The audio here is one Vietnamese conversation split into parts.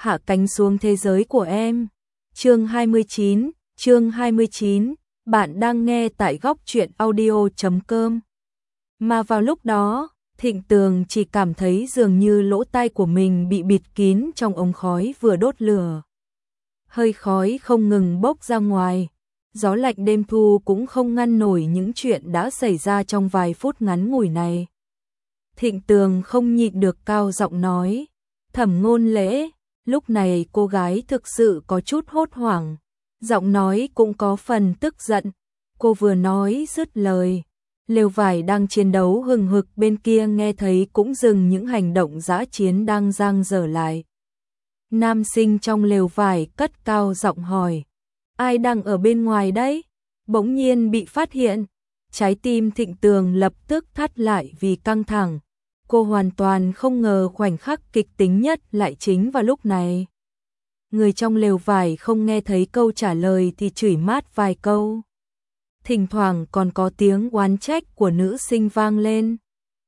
hạ cánh xuống thế giới của em. Chương 29, bạn đang nghe tại góc truyện audio.com. Mà vào lúc đó, Thịnh Tường chỉ cảm thấy dường như lỗ tai của mình bị bịt kín trong ống khói vừa đốt lửa. Hơi khói không ngừng bốc ra ngoài, gió lạnh đêm thu cũng không ngăn nổi những chuyện đã xảy ra trong vài phút ngắn ngủi này. Thịnh Tường không nhịn được cao giọng nói, Thẩm Ngôn Lễ. Lúc này cô gái thực sự có chút hốt hoảng, giọng nói cũng có phần tức giận. Cô vừa nói dứt lời, lều vải đang chiến đấu hừng hực bên kia nghe thấy cũng dừng những hành động dã chiến đang dang dở lại. Nam sinh trong lều vải cất cao giọng hỏi, ai đang ở bên ngoài đấy? Bỗng nhiên bị phát hiện, trái tim Thịnh Tường lập tức thắt lại vì căng thẳng. Cô hoàn toàn không ngờ khoảnh khắc kịch tính nhất lại chính vào lúc này. Người trong lều vải không nghe thấy câu trả lời thì chửi mát vài câu. Thỉnh thoảng còn có tiếng oán trách của nữ sinh vang lên.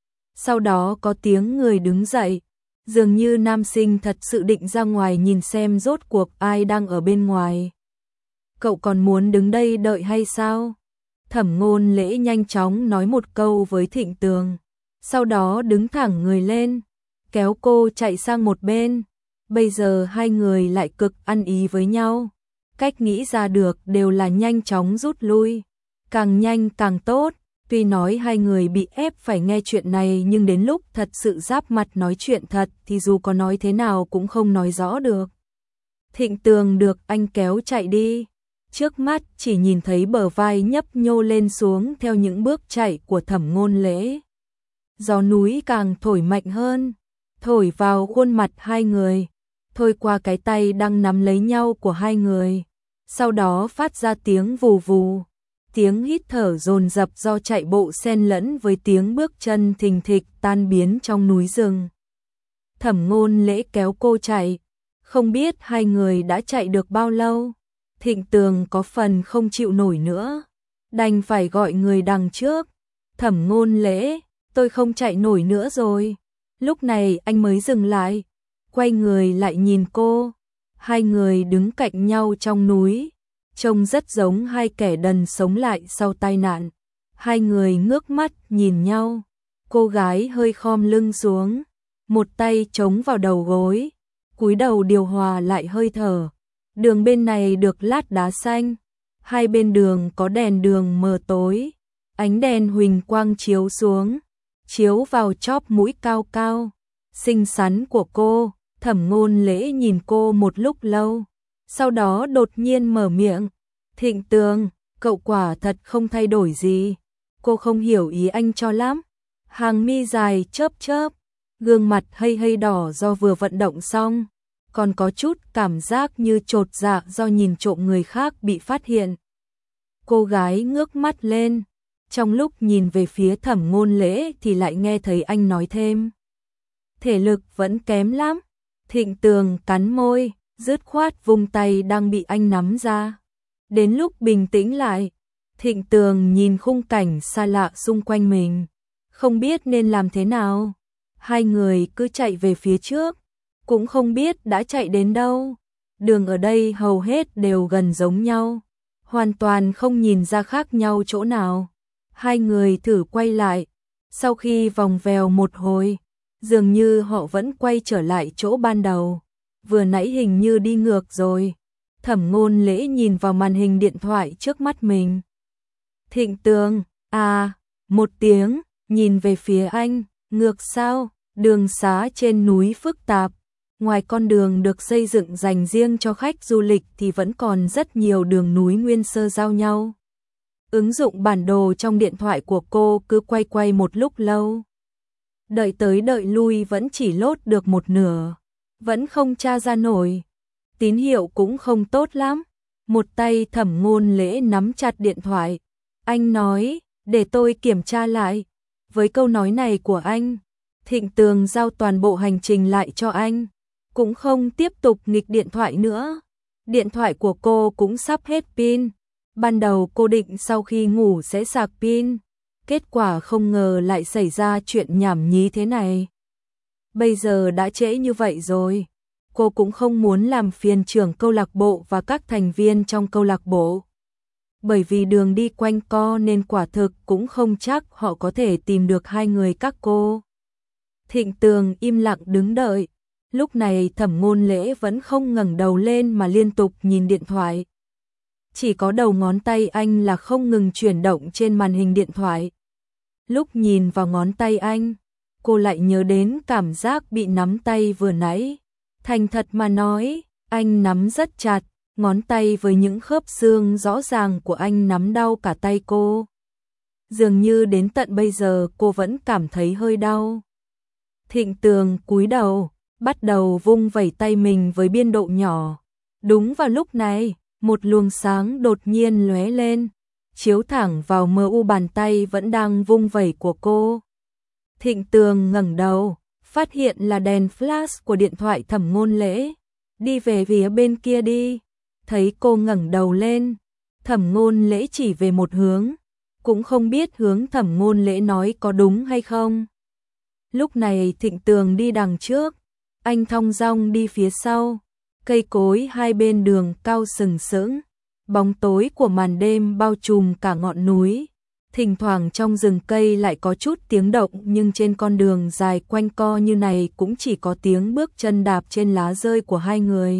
Sau đó có tiếng người đứng dậy, dường như nam sinh thật sự định ra ngoài nhìn xem rốt cuộc ai đang ở bên ngoài. Cậu còn muốn đứng đây đợi hay sao? Thẩm Ngôn Lễ nhanh chóng nói một câu với Thịnh Tường, sau đó đứng thẳng người lên, kéo cô chạy sang một bên. Bây giờ hai người lại cực ăn ý với nhau, cách nghĩ ra được đều là nhanh chóng rút lui, càng nhanh càng tốt. Tuy nói hai người bị ép phải nghe chuyện này nhưng đến lúc thật sự giáp mặt nói chuyện thật thì dù có nói thế nào cũng không nói rõ được. Thịnh Tường được anh kéo chạy đi, trước mắt chỉ nhìn thấy bờ vai nhấp nhô lên xuống theo những bước chạy của Thẩm Ngôn Lễ. Gió núi càng thổi mạnh hơn, thổi vào khuôn mặt hai người, thổi qua cái tay đang nắm lấy nhau của hai người, sau đó phát ra tiếng vù vù, tiếng hít thở dồn dập do chạy bộ xen lẫn với tiếng bước chân thình thịch tan biến trong núi rừng. Thẩm Ngôn Lễ kéo cô chạy, không biết hai người đã chạy được bao lâu. Thịnh Tường có phần không chịu nổi nữa, đành phải gọi người đằng trước, Thẩm Ngôn Lễ, tôi không chạy nổi nữa rồi. Lúc này anh mới dừng lại, quay người lại nhìn cô. Hai người đứng cạnh nhau trong núi, trông rất giống hai kẻ đần sống lại sau tai nạn. Hai người ngước mắt nhìn nhau, cô gái hơi khom lưng xuống, một tay chống vào đầu gối, cúi đầu điều hòa lại hơi thở. Đường bên này được lát đá xanh, hai bên đường có đèn đường mờ tối, ánh đèn huỳnh quang chiếu xuống, chiếu vào chóp mũi cao cao, xinh xắn của cô. Thẩm Ngôn Lễ nhìn cô một lúc lâu, sau đó đột nhiên mở miệng, Thịnh Tường, cậu quả thật không thay đổi gì. Cô không hiểu ý anh cho lắm. Hàng mi dài chớp chớp, gương mặt hơi đỏ do vừa vận động xong, còn có chút cảm giác như chột dạ do nhìn trộm người khác bị phát hiện. Cô gái ngước mắt lên, trong lúc nhìn về phía Thẩm Ngôn Lễ thì lại nghe thấy anh nói thêm, thể lực vẫn kém lắm. Thịnh Tường cắn môi, dứt khoát vung tay đang bị anh nắm ra. Đến lúc bình tĩnh lại, Thịnh Tường nhìn khung cảnh xa lạ xung quanh mình, không biết nên làm thế nào. Hai người cứ chạy về phía trước, cũng không biết đã chạy đến đâu. Đường ở đây hầu hết đều gần giống nhau, hoàn toàn không nhìn ra khác nhau chỗ nào. Hai người thử quay lại, sau khi vòng vèo một hồi, dường như họ vẫn quay trở lại chỗ ban đầu. Vừa nãy hình như đi ngược rồi. Thẩm Ngôn Lễ nhìn vào màn hình điện thoại trước mắt mình. Thịnh Tường, một tiếng, nhìn về phía anh, ngược sao? Đường xá trên núi phức tạp, ngoài con đường được xây dựng dành riêng cho khách du lịch thì vẫn còn rất nhiều đường núi nguyên sơ giao nhau. Ứng dụng bản đồ trong điện thoại của cô cứ quay một lúc lâu. Đợi tới đợi lui vẫn chỉ lốt được một nửa, vẫn không tra ra nổi. Tín hiệu cũng không tốt lắm. Một tay Thẩm Ngôn Lễ nắm chặt điện thoại. Anh nói, để tôi kiểm tra lại. Với câu nói này của anh, Thịnh Tường giao toàn bộ hành trình lại cho anh, cũng không tiếp tục nghịch điện thoại nữa. Điện thoại của cô cũng sắp hết pin. Ban đầu cô định sau khi ngủ sẽ sạc pin, kết quả không ngờ lại xảy ra chuyện nhảm nhí thế này. Bây giờ đã trễ như vậy rồi, cô cũng không muốn làm phiền trưởng câu lạc bộ và các thành viên trong câu lạc bộ. Bởi vì đường đi quanh co nên quả thực cũng không chắc họ có thể tìm được hai người các cô. Thịnh Tường im lặng đứng đợi. Lúc này Thẩm Ngôn Lễ vẫn không ngẩng đầu lên mà liên tục nhìn điện thoại. Chỉ có đầu ngón tay anh là không ngừng chuyển động trên màn hình điện thoại. Lúc nhìn vào ngón tay anh, cô lại nhớ đến cảm giác bị nắm tay vừa nãy. Thành thật mà nói, anh nắm rất chặt, ngón tay với những khớp xương rõ ràng của anh nắm đau cả tay cô. Dường như đến tận bây giờ cô vẫn cảm thấy hơi đau. Thịnh Tường cúi đầu, bắt đầu vung vẩy tay mình với biên độ nhỏ. Đúng vào lúc này, một luồng sáng đột nhiên lóe lên, chiếu thẳng vào mờ u bàn tay vẫn đang vung vẩy của cô. Thịnh Tường ngẩng đầu, phát hiện là đèn flash của điện thoại Thẩm Ngôn Lễ. Đi về phía bên kia đi. Thấy cô ngẩng đầu lên, Thẩm Ngôn Lễ chỉ về một hướng, cũng không biết hướng Thẩm Ngôn Lễ nói có đúng hay không. Lúc này Thịnh Tường đi đằng trước, anh thong dong đi phía sau. Cây cối hai bên đường cao sừng sững, bóng tối của màn đêm bao trùm cả ngọn núi. Thỉnh thoảng trong rừng cây lại có chút tiếng động, nhưng trên con đường dài quanh co như này cũng chỉ có tiếng bước chân đạp trên lá rơi của hai người.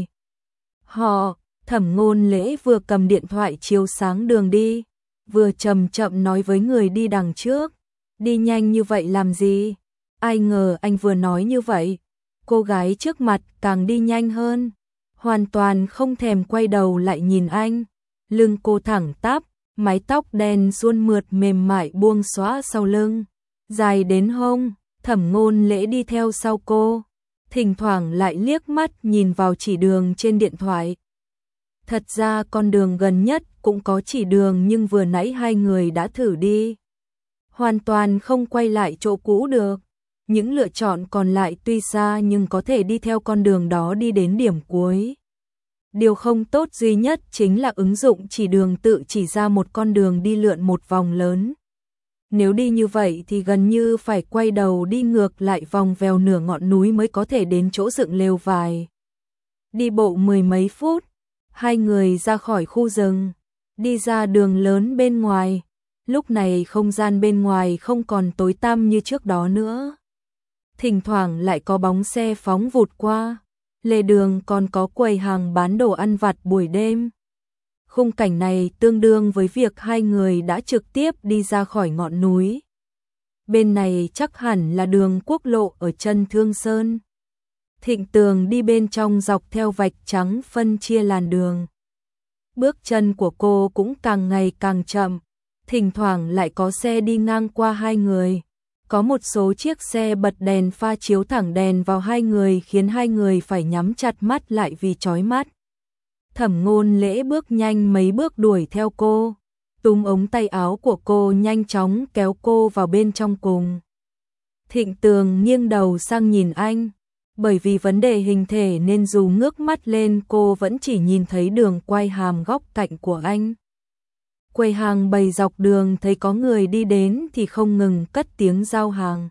Thẩm Ngôn Lễ vừa cầm điện thoại chiếu sáng đường đi, vừa chậm chậm nói với người đi đằng trước. Đi nhanh như vậy làm gì? Ai ngờ anh vừa nói như vậy, cô gái trước mặt càng đi nhanh hơn, hoàn toàn không thèm quay đầu lại nhìn anh. Lưng cô thẳng tắp, mái tóc đen suôn mượt mềm mại buông xõa sau lưng, dài đến hông. Thẩm Ngôn Lễ đi theo sau cô, thỉnh thoảng lại liếc mắt nhìn vào chỉ đường trên điện thoại. Thật ra con đường gần nhất cũng có chỉ đường, nhưng vừa nãy hai người đã thử đi, hoàn toàn không quay lại chỗ cũ được. Những lựa chọn còn lại tuy xa nhưng có thể đi theo con đường đó đi đến điểm cuối. Điều không tốt duy nhất chính là ứng dụng chỉ đường tự chỉ ra một con đường đi lượn một vòng lớn. Nếu đi như vậy thì gần như phải quay đầu đi ngược lại vòng vèo nửa ngọn núi mới có thể đến chỗ dựng lều vải. Đi bộ mười mấy phút, hai người ra khỏi khu rừng, đi ra đường lớn bên ngoài. Lúc này không gian bên ngoài không còn tối tăm như trước đó nữa. Thỉnh thoảng lại có bóng xe phóng vụt qua, lề đường còn có quầy hàng bán đồ ăn vặt buổi đêm. Khung cảnh này tương đương với việc hai người đã trực tiếp đi ra khỏi ngọn núi. Bên này chắc hẳn là đường quốc lộ ở chân Thương Sơn. Thịnh Tường đi bên trong dọc theo vạch trắng phân chia làn đường. Bước chân của cô cũng càng ngày càng chậm, thỉnh thoảng lại có xe đi ngang qua hai người. Có một số chiếc xe bật đèn pha chiếu thẳng đèn vào hai người khiến hai người phải nhắm chặt mắt lại vì chói mắt. Thẩm Ngôn Lễ bước nhanh mấy bước đuổi theo cô, túm ống tay áo của cô nhanh chóng kéo cô vào bên trong cùng. Thịnh Tường nghiêng đầu sang nhìn anh, bởi vì vấn đề hình thể nên dù ngước mắt lên cô vẫn chỉ nhìn thấy đường quai hàm góc cạnh của anh. Quầy hàng bày dọc đường thấy có người đi đến thì không ngừng cất tiếng giao hàng.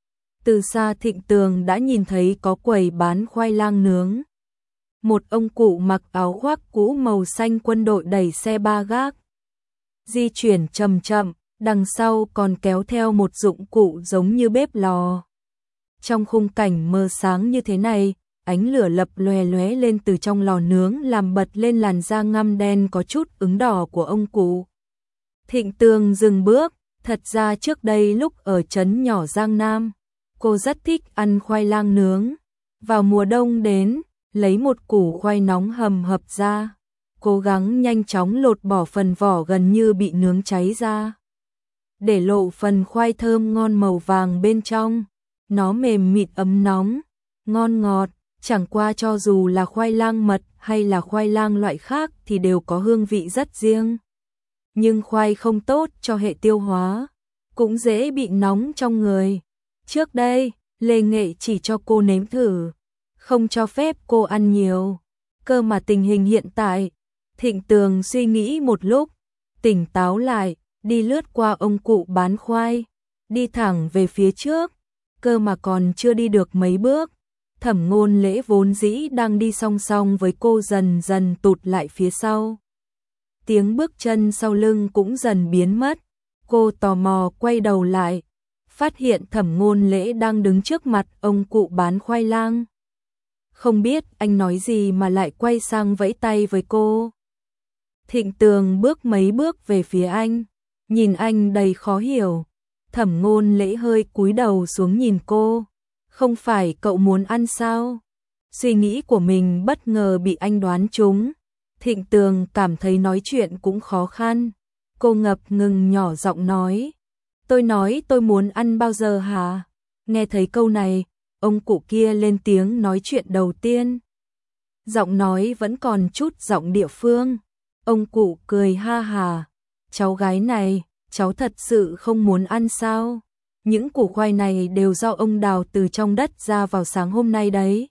Từ xa Thịnh Tường đã nhìn thấy có quầy bán khoai lang nướng. Một ông cụ mặc áo khoác cũ màu xanh quân đội đẩy xe ba gác, di chuyển chậm chậm, đằng sau còn kéo theo một dụng cụ giống như bếp lò. Trong khung cảnh mờ sáng như thế này, ánh lửa lập lòe lóe lên từ trong lò nướng làm bật lên làn da ngăm đen có chút ửng đỏ của ông cụ. Thịnh Tường dừng bước, thật ra trước đây lúc ở trấn nhỏ Giang Nam, cô rất thích ăn khoai lang nướng. Vào mùa đông đến, lấy một củ khoai nóng hầm hập ra, cố gắng nhanh chóng lột bỏ phần vỏ gần như bị nướng cháy ra, để lộ phần khoai thơm ngon màu vàng bên trong. Nó mềm mịn ấm nóng, ngon ngọt, chẳng qua cho dù là khoai lang mật hay là khoai lang loại khác thì đều có hương vị rất riêng. Nhưng khoai không tốt cho hệ tiêu hóa, cũng dễ bị nóng trong người. Trước đây, Lê Nghệ chỉ cho cô nếm thử, không cho phép cô ăn nhiều. Cơ mà tình hình hiện tại, Thịnh Tường suy nghĩ một lúc, tỉnh táo lại, đi lướt qua ông cụ bán khoai, đi thẳng về phía trước. Cơ mà còn chưa đi được mấy bước, Thẩm Ngôn Lễ vốn dĩ đang đi song song với cô dần dần tụt lại phía sau. Tiếng bước chân sau lưng cũng dần biến mất. Cô tò mò quay đầu lại, phát hiện Thẩm Ngôn Lễ đang đứng trước mặt ông cụ bán khoai lang. Không biết anh nói gì mà lại quay sang vẫy tay với cô. Thịnh Tường bước mấy bước về phía anh, nhìn anh đầy khó hiểu. Thẩm Ngôn Lễ hơi cúi đầu xuống nhìn cô. Không phải cậu muốn ăn sao? Suy nghĩ của mình bất ngờ bị anh đoán trúng. Thịnh Tường cảm thấy nói chuyện cũng khó khăn. Cô ngập ngừng nhỏ giọng nói. Tôi nói tôi muốn ăn bao giờ hả? Nghe thấy câu này, ông cụ kia lên tiếng nói chuyện đầu tiên. Giọng nói vẫn còn chút giọng địa phương. Ông cụ cười ha hà. Cháu gái này, cháu thật sự không muốn ăn sao? Những củ khoai này đều do ông đào từ trong đất ra vào sáng hôm nay đấy.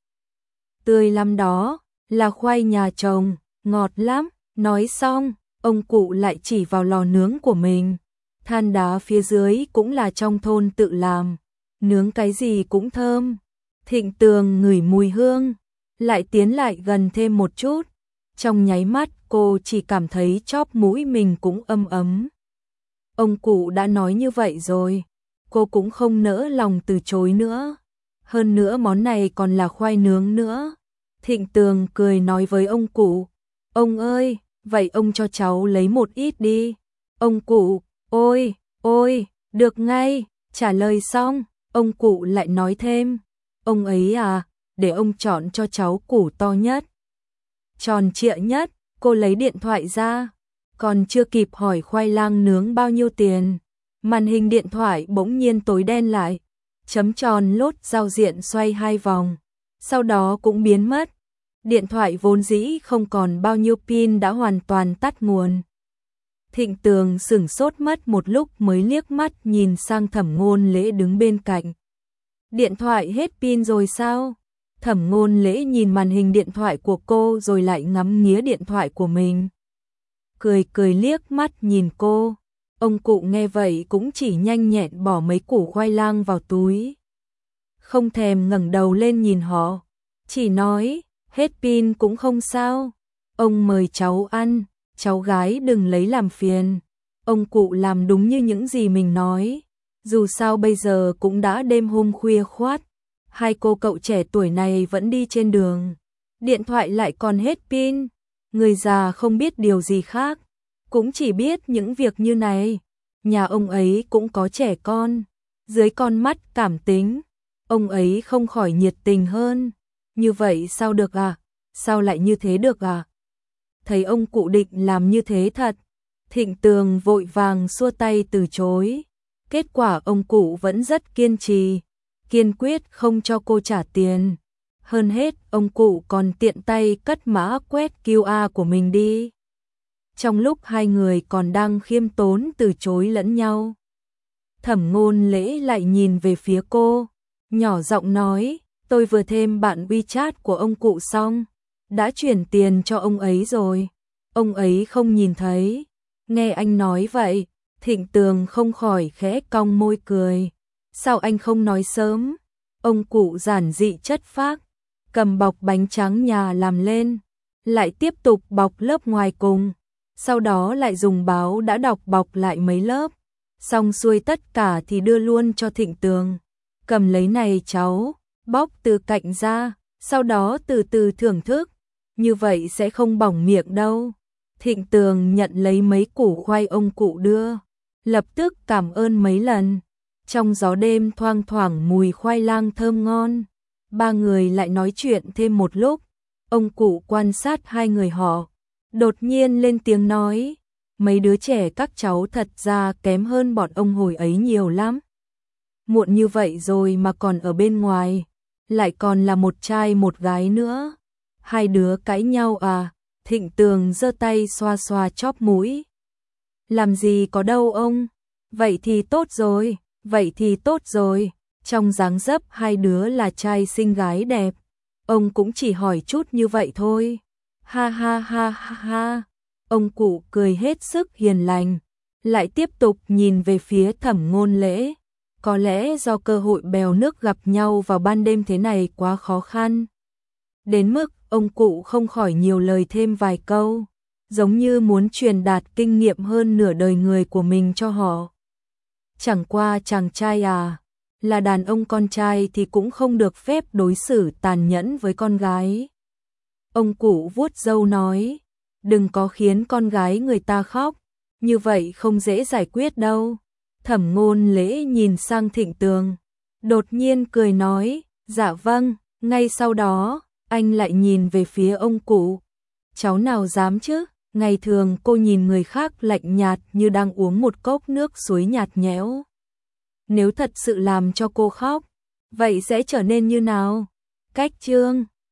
Tươi lắm đó, là khoai nhà trồng, ngọt lắm. Nói xong, ông cụ lại chỉ vào lò nướng của mình. Than đá phía dưới cũng là trong thôn tự làm. Nướng cái gì cũng thơm. Thịnh Tường ngửi mùi hương, lại tiến lại gần thêm một chút. Trong nháy mắt cô chỉ cảm thấy chóp mũi mình cũng ấm ấm. Ông cụ đã nói như vậy rồi, cô cũng không nỡ lòng từ chối nữa. Hơn nữa món này còn là khoai nướng nữa. Thịnh Tường cười nói với ông cụ. Ông ơi, vậy ông cho cháu lấy một ít đi. Ông cụ, ôi, ôi, được ngay. Trả lời xong, ông cụ lại nói thêm. Ông ấy à, để ông chọn cho cháu củ to nhất, tròn trịa nhất. Cô lấy điện thoại ra, còn chưa kịp hỏi khoai lang nướng bao nhiêu tiền, màn hình điện thoại bỗng nhiên tối đen lại, chấm tròn lốt giao diện xoay 2 vòng, sau đó cũng biến mất. Điện thoại vốn dĩ không còn bao nhiêu pin đã hoàn toàn tắt nguồn. Thịnh Tường sửng sốt mất một lúc mới liếc mắt nhìn sang Thẩm Ngôn Lễ đứng bên cạnh. Điện thoại hết pin rồi sao? Thẩm Ngôn Lễ nhìn màn hình điện thoại của cô rồi lại ngắm nghía điện thoại của mình. Cười cười liếc mắt nhìn cô. Ông cụ nghe vậy cũng chỉ nhanh nhẹn bỏ mấy củ khoai lang vào túi. Không thèm ngẩng đầu lên nhìn họ. Chỉ nói, hết pin cũng không sao. Ông mời cháu ăn, cháu gái đừng lấy làm phiền. Ông cụ làm đúng như những gì mình nói. Dù sao bây giờ cũng đã đêm hôm khuya khoắt. Hai cô cậu trẻ tuổi này vẫn đi trên đường. Điện thoại lại còn hết pin. Người già không biết điều gì khác, cũng chỉ biết những việc như này. Nhà ông ấy cũng có trẻ con. Dưới con mắt cảm tính, ông ấy không khỏi nhiệt tình hơn. Như vậy sao được à? Sao lại như thế được à? Thấy ông cụ định làm như thế thật, Thịnh Tường vội vàng xua tay từ chối. Kết quả ông cụ vẫn rất kiên trì, kiên quyết không cho cô trả tiền. Hơn hết, ông cụ còn tiện tay cất mã quét QR của mình đi. Trong lúc hai người còn đang khiêm tốn từ chối lẫn nhau, Thẩm Ngôn Lễ lại nhìn về phía cô, nhỏ giọng nói, tôi vừa thêm bạn WeChat của ông cụ xong, đã chuyển tiền cho ông ấy rồi. Ông ấy không nhìn thấy. Nghe anh nói vậy, Thịnh Tường không khỏi khẽ cong môi cười. Sao anh không nói sớm? Ông cụ giản dị chất phác, cầm bọc bánh tráng nhà làm lên, lại tiếp tục bọc lớp ngoài cùng, sau đó lại dùng báo đã đọc bọc lại mấy lớp, xong xuôi tất cả thì đưa luôn cho Thịnh Tường. Cầm lấy này cháu, bóc từ cạnh ra, sau đó từ từ thưởng thức, như vậy sẽ không bỏng miệng đâu. Thịnh Tường nhận lấy mấy củ khoai ông cụ đưa, lập tức cảm ơn mấy lần. Trong gió đêm thoang thoảng mùi khoai lang thơm ngon. Ba người lại nói chuyện thêm một lúc. Ông cụ quan sát hai người họ, đột nhiên lên tiếng nói, mấy đứa trẻ các cháu thật ra kém hơn bọn ông hồi ấy nhiều lắm. Muộn như vậy rồi mà còn ở bên ngoài, lại còn là một trai một gái nữa. Hai đứa cãi nhau à? Thịnh Tường giơ tay xoa xoa chóp mũi. Làm gì có đâu ông, vậy thì tốt rồi, vậy thì tốt rồi. Trong dáng dấp hai đứa là trai xinh gái đẹp, ông cũng chỉ hỏi chút như vậy thôi. Ha ha ha ha ha. Ông cụ cười hết sức hiền lành, lại tiếp tục nhìn về phía Thẩm Ngôn Lễ. có lẽ do cơ hội bèo nước gặp nhau vào ban đêm thế này quá khó khăn. Đến mức ông cụ không khỏi nhiều lời thêm vài câu, giống như muốn truyền đạt kinh nghiệm hơn nửa đời người của mình cho họ. Chẳng qua chàng trai à, là đàn ông con trai thì cũng không được phép đối xử tàn nhẫn với con gái. Ông cụ vuốt râu nói, đừng có khiến con gái người ta khóc, như vậy không dễ giải quyết đâu. Thẩm Ngôn Lễ nhìn sang Thịnh Tường, đột nhiên cười nói, dạ vâng. Ngay sau đó, anh lại nhìn về phía ông cụ. Cháu nào dám chứ, ngày thường cô nhìn người khác lạnh nhạt như đang uống một cốc nước suối nhạt nhẽo. Nếu thật sự làm cho cô khóc, vậy sẽ trở nên như nào? Cách chương